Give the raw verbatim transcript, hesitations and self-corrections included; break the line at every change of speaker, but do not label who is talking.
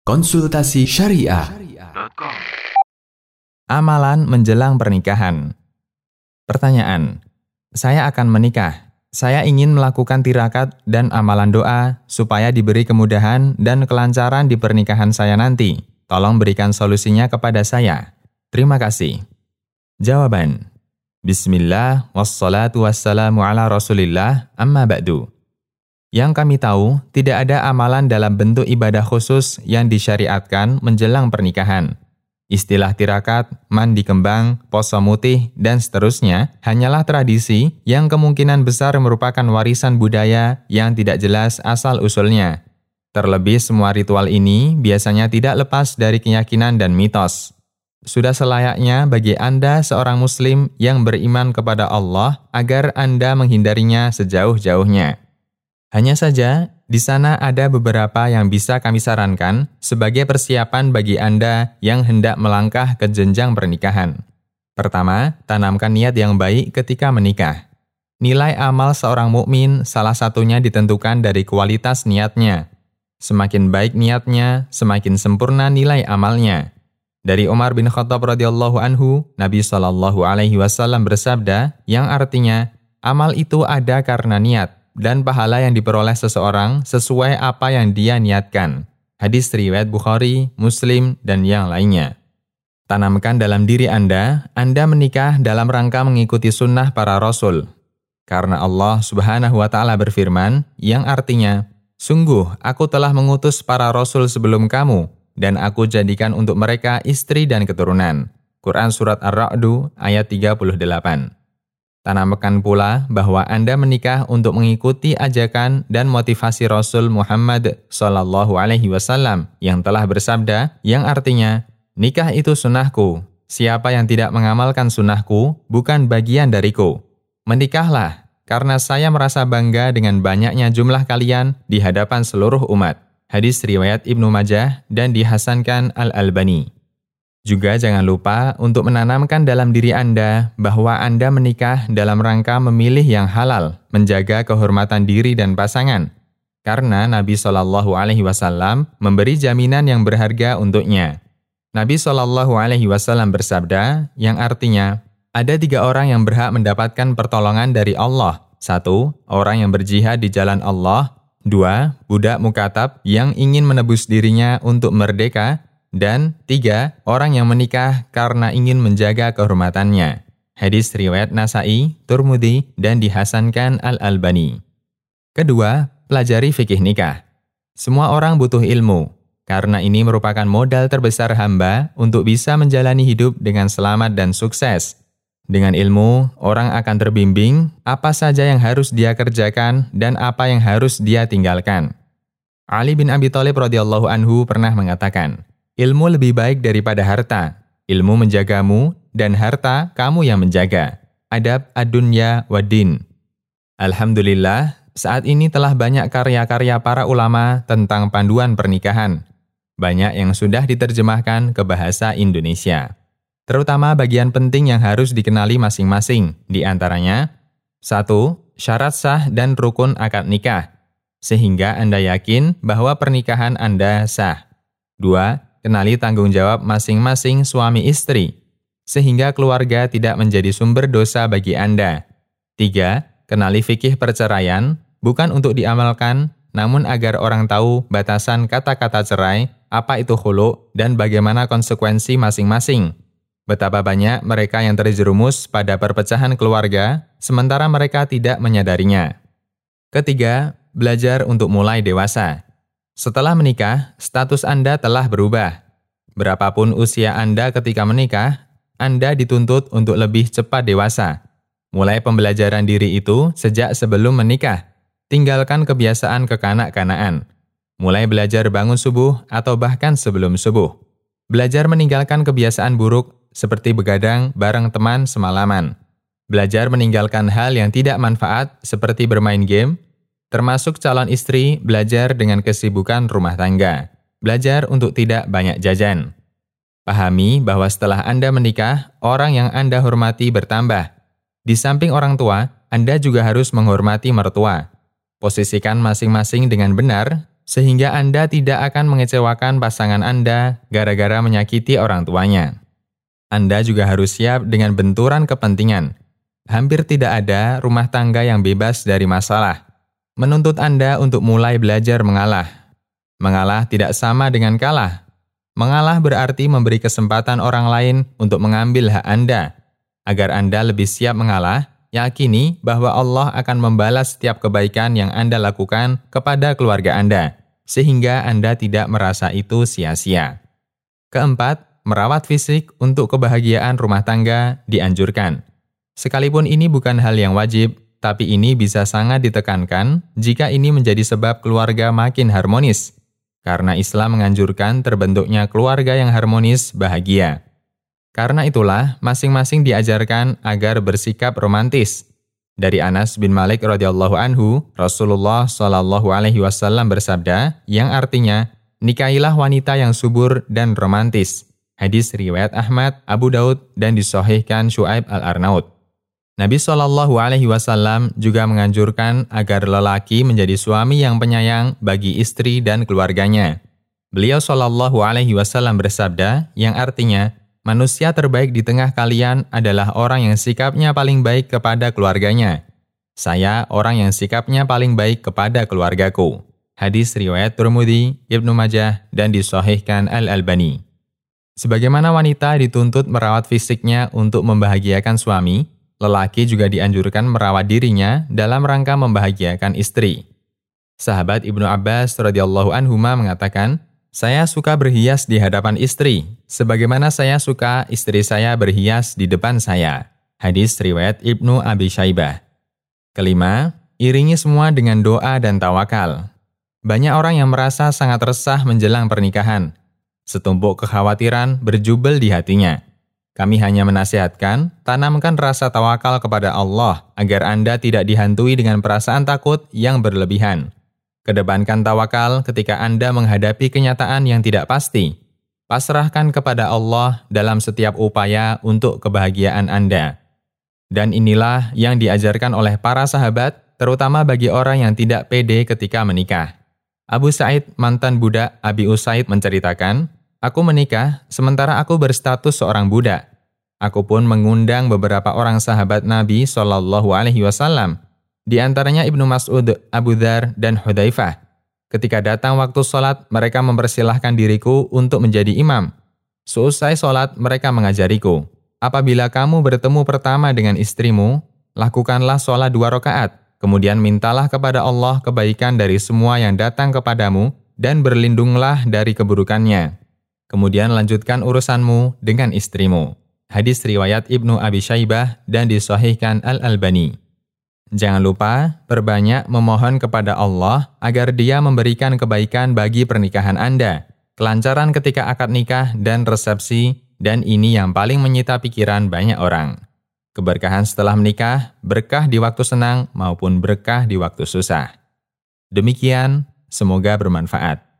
Konsultasi Syariah.
Amalan menjelang pernikahan. Pertanyaan, saya akan menikah. Saya ingin melakukan tirakat dan amalan doa supaya diberi kemudahan dan kelancaran di pernikahan saya nanti. Tolong berikan solusinya kepada saya. Terima kasih. Jawaban. Bismillah, wassalatu wassalamu ala rasulillah, amma ba'du. Yang kami tahu, tidak ada amalan dalam bentuk ibadah khusus yang disyariatkan menjelang pernikahan. Istilah tirakat, mandi kembang, poso mutih, dan seterusnya hanyalah tradisi yang kemungkinan besar merupakan warisan budaya yang tidak jelas asal-usulnya. Terlebih semua ritual ini biasanya tidak lepas dari keyakinan dan mitos. Sudah selayaknya bagi Anda seorang muslim yang beriman kepada Allah agar Anda menghindarinya sejauh-jauhnya. Hanya saja, di sana ada beberapa yang bisa kami sarankan sebagai persiapan bagi Anda yang hendak melangkah ke jenjang pernikahan. Pertama, tanamkan niat yang baik ketika menikah. Nilai amal seorang mukmin salah satunya ditentukan dari kualitas niatnya. Semakin baik niatnya, semakin sempurna nilai amalnya. Dari Umar bin Khattab radhiyallahu anhu, Nabi shallallahu alaihi wasallam bersabda, yang artinya, amal itu ada karena niat, dan pahala yang diperoleh seseorang sesuai apa yang dia niatkan. Hadis riwayat Bukhari, Muslim, dan yang lainnya. Tanamkan dalam diri Anda, Anda menikah dalam rangka mengikuti sunnah para rasul. Karena Allah subhanahu wa ta'ala berfirman, yang artinya, sungguh aku telah mengutus para rasul sebelum kamu, dan aku jadikan untuk mereka istri dan keturunan. Quran Surat Ar-Ra'du ayat tiga puluh delapan. Tanamkan pula bahwa Anda menikah untuk mengikuti ajakan dan motivasi Rasul Muhammad shallallahu alaihi wasallam yang telah bersabda, yang artinya, nikah itu sunnahku. Siapa yang tidak mengamalkan sunnahku, bukan bagian dariku. Menikahlah, karena saya merasa bangga dengan banyaknya jumlah kalian di hadapan seluruh umat. Hadis riwayat Ibnu Majah dan dihasankan Al-Albani. Juga jangan lupa untuk menanamkan dalam diri Anda bahwa Anda menikah dalam rangka memilih yang halal, menjaga kehormatan diri dan pasangan. Karena Nabi shallallahu alaihi wasallam memberi jaminan yang berharga untuknya. Nabi shallallahu alaihi wasallam bersabda, yang artinya, ada tiga orang yang berhak mendapatkan pertolongan dari Allah. Satu, orang yang berjihad di jalan Allah. Dua, budak mukatab yang ingin menebus dirinya untuk merdeka. Dan tiga, orang yang menikah karena ingin menjaga kehormatannya. Hadis riwayat Nasai, Turmudi, dan dihasankan Al-Albani. Kedua, pelajari fikih nikah. Semua orang butuh ilmu, karena ini merupakan modal terbesar hamba untuk bisa menjalani hidup dengan selamat dan sukses. Dengan ilmu, orang akan terbimbing apa saja yang harus dia kerjakan dan apa yang harus dia tinggalkan. Ali bin Abi Thalib radhiyallahu anhu pernah mengatakan, ilmu lebih baik daripada harta. Ilmu menjagamu, dan harta kamu yang menjaga. Adab ad-dunya wad-din. Alhamdulillah, saat ini telah banyak karya-karya para ulama tentang panduan pernikahan. Banyak yang sudah diterjemahkan ke bahasa Indonesia. Terutama bagian penting yang harus dikenali masing-masing. Di antaranya, satu. Syarat sah dan rukun akad nikah. Sehingga Anda yakin bahwa pernikahan Anda sah. Dua. Kenali tanggung jawab masing-masing suami istri, sehingga keluarga tidak menjadi sumber dosa bagi Anda. Tiga. Kenali fikih perceraian, bukan untuk diamalkan, namun agar orang tahu batasan kata-kata cerai, apa itu khulu, dan bagaimana konsekuensi masing-masing. Betapa banyak mereka yang terjerumus pada perpecahan keluarga, sementara mereka tidak menyadarinya. Ketiga, belajar untuk mulai dewasa. Setelah menikah, status Anda telah berubah. Berapapun usia Anda ketika menikah, Anda dituntut untuk lebih cepat dewasa. Mulai pembelajaran diri itu sejak sebelum menikah. Tinggalkan kebiasaan kekanak-kanaan. Mulai belajar bangun subuh atau bahkan sebelum subuh. Belajar meninggalkan kebiasaan buruk seperti begadang bareng teman semalaman. Belajar meninggalkan hal yang tidak manfaat seperti bermain game. Termasuk calon istri belajar dengan kesibukan rumah tangga. Belajar untuk tidak banyak jajan. Pahami bahwa setelah Anda menikah, orang yang Anda hormati bertambah. Di samping orang tua, Anda juga harus menghormati mertua. Posisikan masing-masing dengan benar, sehingga Anda tidak akan mengecewakan pasangan Anda gara-gara menyakiti orang tuanya. Anda juga harus siap dengan benturan kepentingan. Hampir tidak ada rumah tangga yang bebas dari masalah. Menuntut Anda untuk mulai belajar mengalah. Mengalah tidak sama dengan kalah. Mengalah berarti memberi kesempatan orang lain untuk mengambil hak Anda. Agar Anda lebih siap mengalah, yakini bahwa Allah akan membalas setiap kebaikan yang Anda lakukan kepada keluarga Anda, sehingga Anda tidak merasa itu sia-sia. Keempat, merawat fisik untuk kebahagiaan rumah tangga dianjurkan. Sekalipun ini bukan hal yang wajib, tapi ini bisa sangat ditekankan jika ini menjadi sebab keluarga makin harmonis. Karena Islam menganjurkan terbentuknya keluarga yang harmonis, bahagia. Karena itulah, masing-masing diajarkan agar bersikap romantis. Dari Anas bin Malik radhiyallahu anhu, Rasulullah shallallahu alaihi wasallam bersabda, yang artinya, nikahilah wanita yang subur dan romantis. Hadis riwayat Ahmad, Abu Daud, dan disahihkan Syuaib al-Arnaud. Nabi shallallahu alaihi wasallam juga menganjurkan agar lelaki menjadi suami yang penyayang bagi istri dan keluarganya. Beliau shallallahu alaihi wasallam bersabda, yang artinya, manusia terbaik di tengah kalian adalah orang yang sikapnya paling baik kepada keluarganya. Saya orang yang sikapnya paling baik kepada keluargaku. Hadis riwayat Tirmidzi, Ibnu Majah, dan disahihkan Al-Albani. Sebagaimana wanita dituntut merawat fisiknya untuk membahagiakan suami, lelaki juga dianjurkan merawat dirinya dalam rangka membahagiakan istri. Sahabat Ibnu Abbas radhiyallahu anhuma mengatakan, saya suka berhias di hadapan istri, sebagaimana saya suka istri saya berhias di depan saya. Hadis riwayat Ibnu Abi Syaibah. Kelima, iringi semua dengan doa dan tawakal. Banyak orang yang merasa sangat resah menjelang pernikahan. Setumpuk kekhawatiran berjubel di hatinya. Kami hanya menasihatkan, tanamkan rasa tawakal kepada Allah agar Anda tidak dihantui dengan perasaan takut yang berlebihan. Kedepankan tawakal ketika Anda menghadapi kenyataan yang tidak pasti. Pasrahkan kepada Allah dalam setiap upaya untuk kebahagiaan Anda. Dan inilah yang diajarkan oleh para sahabat, terutama bagi orang yang tidak pede ketika menikah. Abu Sa'id, mantan budak Abi Usaid menceritakan, aku menikah sementara aku berstatus seorang budak. Aku pun mengundang beberapa orang sahabat Nabi shallallahu alaihi wasallam. Di antaranya Ibnu Mas'ud, Abu Dzar, dan Hudzaifah. Ketika datang waktu sholat, mereka mempersilahkan diriku untuk menjadi imam. Seusai sholat, mereka mengajariku, apabila kamu bertemu pertama dengan istrimu, lakukanlah sholat dua rakaat, kemudian mintalah kepada Allah kebaikan dari semua yang datang kepadamu, dan berlindunglah dari keburukannya. Kemudian lanjutkan urusanmu dengan istrimu. Hadis riwayat Ibnu Abi Syaibah dan disahihkan Al-Albani. Jangan lupa, perbanyak memohon kepada Allah agar Dia memberikan kebaikan bagi pernikahan Anda, kelancaran ketika akad nikah dan resepsi, dan ini yang paling menyita pikiran banyak orang. Keberkahan setelah menikah, berkah di waktu senang maupun berkah di waktu susah. Demikian, semoga bermanfaat.